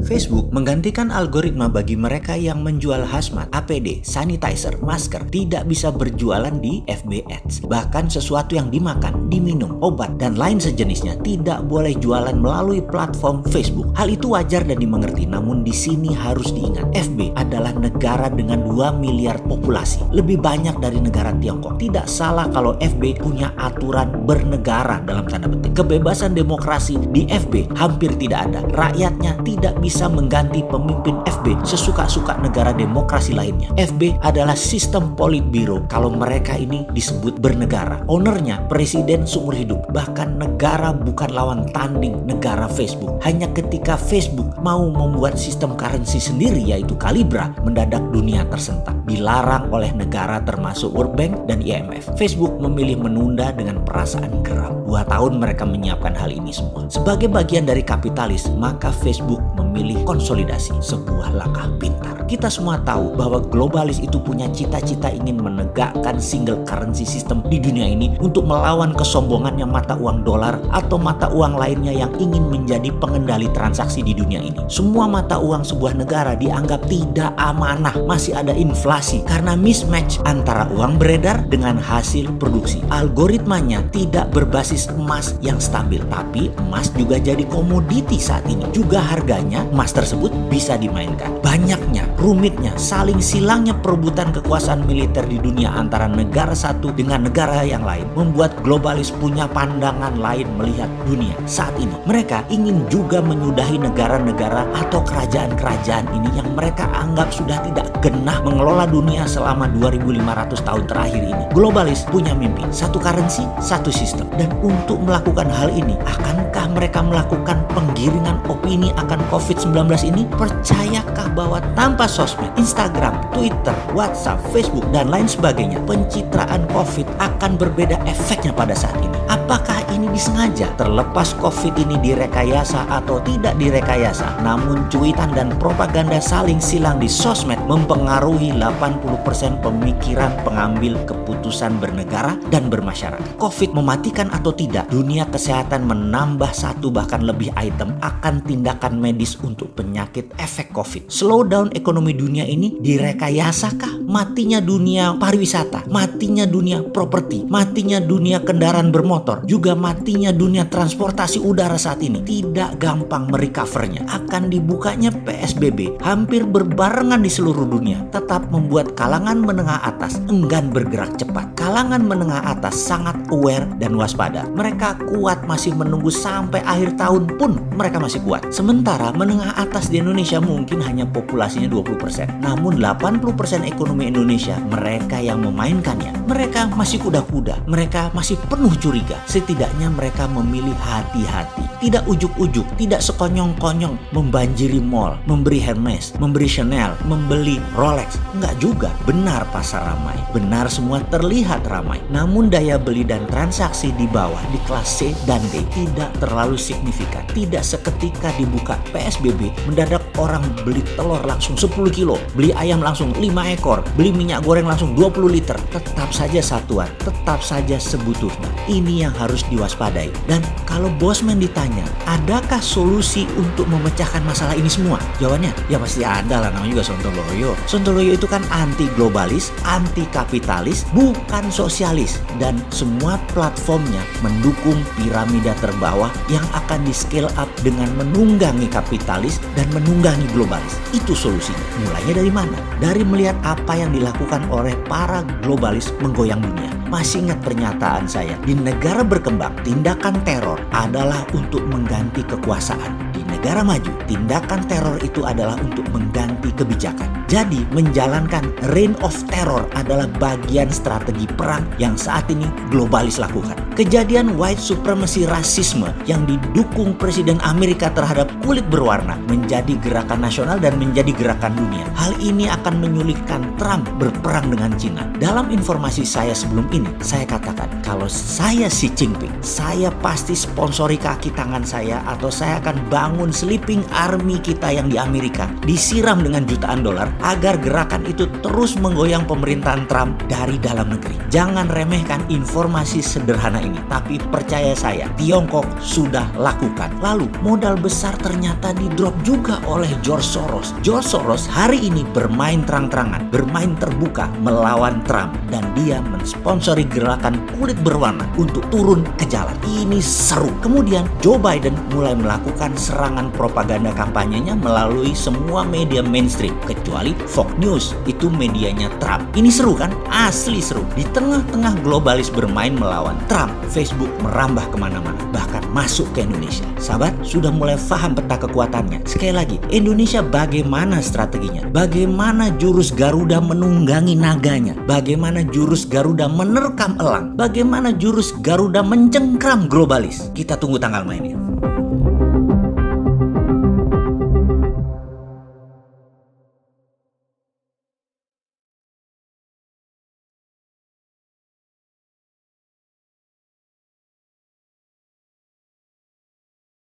Facebook menggantikan algoritma bagi mereka yang menjual hazmat, APD, sanitizer, masker tidak bisa berjualan di FB Ads. Bahkan sesuatu yang dimakan, diminum, obat, dan lain sejenisnya tidak boleh jualan melalui platform Facebook. Hal itu wajar dan dimengerti, namun di sini harus diingat, FB adalah negara dengan 2 miliar populasi, lebih banyak dari negara Tiongkok. Tidak salah kalau FB punya aturan bernegara dalam tanda petik. Kebebasan demokrasi di FB hampir tidak ada. Rakyatnya tidak bisa mengganti pemimpin FB sesuka-suka negara demokrasi lainnya. FB adalah sistem politbiro kalau mereka ini disebut bernegara. Ownernya presiden seumur hidup. Bahkan negara bukan lawan tanding negara Facebook. Hanya ketika Facebook mau membuat sistem currency sendiri yaitu Calibra, mendadak dunia tersentak. Dilarang oleh negara termasuk World Bank dan IMF. Facebook memilih menunda dengan perasaan geram. 2 tahun mereka menyiapkan hal ini semua. Sebagai bagian dari kapitalis, maka Facebook memilih konsolidasi, sebuah langkah pintar. Kita semua tahu bahwa globalis itu punya cita-cita ingin menegakkan single currency system di dunia ini untuk melawan kesombongannya mata uang dolar atau mata uang lainnya yang ingin menjadi pengendali transaksi di dunia ini. Semua mata uang sebuah negara dianggap tidak amanah, masih ada inflasi karena mismatch antara uang beredar dengan hasil produksi. Algoritmanya tidak berbasis emas yang stabil, tapi emas juga jadi komoditi saat ini. Juga harganya emas tersebut bisa dimainkan. Banyaknya, rumitnya, saling silangnya perebutan kekuasaan militer di dunia antara negara satu dengan negara yang lain membuat globalis punya pandangan lain melihat dunia saat ini. Mereka ingin juga menyudahi negara-negara atau kerajaan-kerajaan ini yang mereka anggap sudah tidak genah mengelola dunia selama 2500 tahun terakhir ini. Globalis punya mimpi, satu currency, satu sistem. Dan untuk melakukan hal ini, akankah mereka melakukan penggiringan opini akan COVID-19 ini? Percayakah bahwa tanpa sosmed, Instagram, Twitter, WhatsApp, Facebook, dan lain sebagainya, pencitraan COVID akan berbeda efeknya pada saat ini? Apakah ini disengaja? Terlepas COVID ini direkayasa atau tidak direkayasa, namun cuitan dan propaganda saling silang di sosmed mempengaruhi 80% pemikiran pengambil keputusan bernegara dan bermasyarakat. COVID mematikan atau tidak, dunia kesehatan menambah 1 bahkan lebih item akan tindakan medis untuk penyakit efek COVID. Slowdown ekonomi dunia ini direkayasakah? Matinya dunia pariwisata, matinya dunia properti, matinya dunia kendaraan bermotor, juga matinya dunia transportasi udara saat ini. Tidak gampang merecovernya. Akan dibukanya PSBB hampir berbarengan di seluruh dunia, tetap membuat kalangan menengah atas enggan bergerak cepat. Kalangan menengah atas sangat aware dan waspada. Mereka kuat masih menunggu sampai akhir tahun pun mereka masih kuat. Sementara menengah atas di Indonesia mungkin hanya populasinya 20%. Namun 80% ekonomi Indonesia mereka yang memainkannya. Mereka masih kuda-kuda. Mereka masih penuh curiga. Setidaknya mereka memilih hati-hati. Tidak ujuk-ujuk, tidak sekonyong-konyong membanjiri mall, memberi Hermes, memberi Chanel, membeli Rolex. Enggak juga. Benar pasar ramai. Benar semua terlihat ramai. Namun daya beli dan transaksi di bawah di kelas C dan D tidak terlalu signifikan. Tidak seketika dibuka PSBB mendadak orang beli telur langsung 10 kilo, beli ayam langsung 5 ekor, beli minyak goreng langsung 20 liter. Tetap saja satuan, tetap saja sebutuhnya. Ini yang harus diwaspadai. Dan kalau Bosman ditanya, adakah solusi untuk memecahkan masalah ini semua? Jawabannya, ya pasti ada lah, namanya juga Sontoloyo. Sontoloyo itu kan anti globalis, anti kapitalis, bukan sosialis. Dan semua platformnya mendukung piramida terbawah yang akan di scale up dengan menunggangi kapitalis dan menunggangi globalis. Itu solusinya. Mulainya dari mana? Dari melihat apa yang dilakukan oleh para globalis menggoyang dunia. Masih ingat pernyataan saya, di negara berkembang, tindakan teror adalah untuk mengganti kekuasaan. Di negara maju, tindakan teror itu adalah untuk mengganti kebijakan. Jadi, menjalankan reign of terror adalah bagian strategi perang yang saat ini globalis lakukan. Kejadian white supremacy rasisme yang didukung Presiden Amerika terhadap kulit berwarna menjadi gerakan nasional dan menjadi gerakan dunia. Hal ini akan menyulitkan Trump berperang dengan Cina. Dalam informasi saya sebelum ini, saya katakan kalau saya Xi Jinping, saya pasti sponsori kaki tangan saya atau saya akan bangun sleeping army kita yang di Amerika, disiram dengan jutaan dolar agar gerakan itu terus menggoyang pemerintahan Trump dari dalam negeri. Jangan remehkan informasi sederhana ini. Tapi percaya saya, Tiongkok sudah lakukan. Lalu modal besar ternyata di drop juga oleh George Soros. George Soros hari ini bermain terang-terangan, bermain terbuka melawan Trump. Dan dia mensponsori gerakan kulit berwarna untuk turun ke jalan. Ini seru. Kemudian Joe Biden mulai melakukan serangan propaganda kampanyenya melalui semua media mainstream. Kecuali Fox News, itu medianya Trump. Ini seru kan? Asli seru. Di tengah-tengah globalis bermain melawan Trump, Facebook merambah kemana-mana. Bahkan masuk ke Indonesia. Sahabat, sudah mulai paham peta kekuatannya. Sekali lagi, Indonesia bagaimana strateginya? Bagaimana jurus Garuda menunggangi naganya? Bagaimana jurus Garuda menerkam elang? Bagaimana jurus Garuda mencengkram globalis? Kita tunggu tanggal mainnya.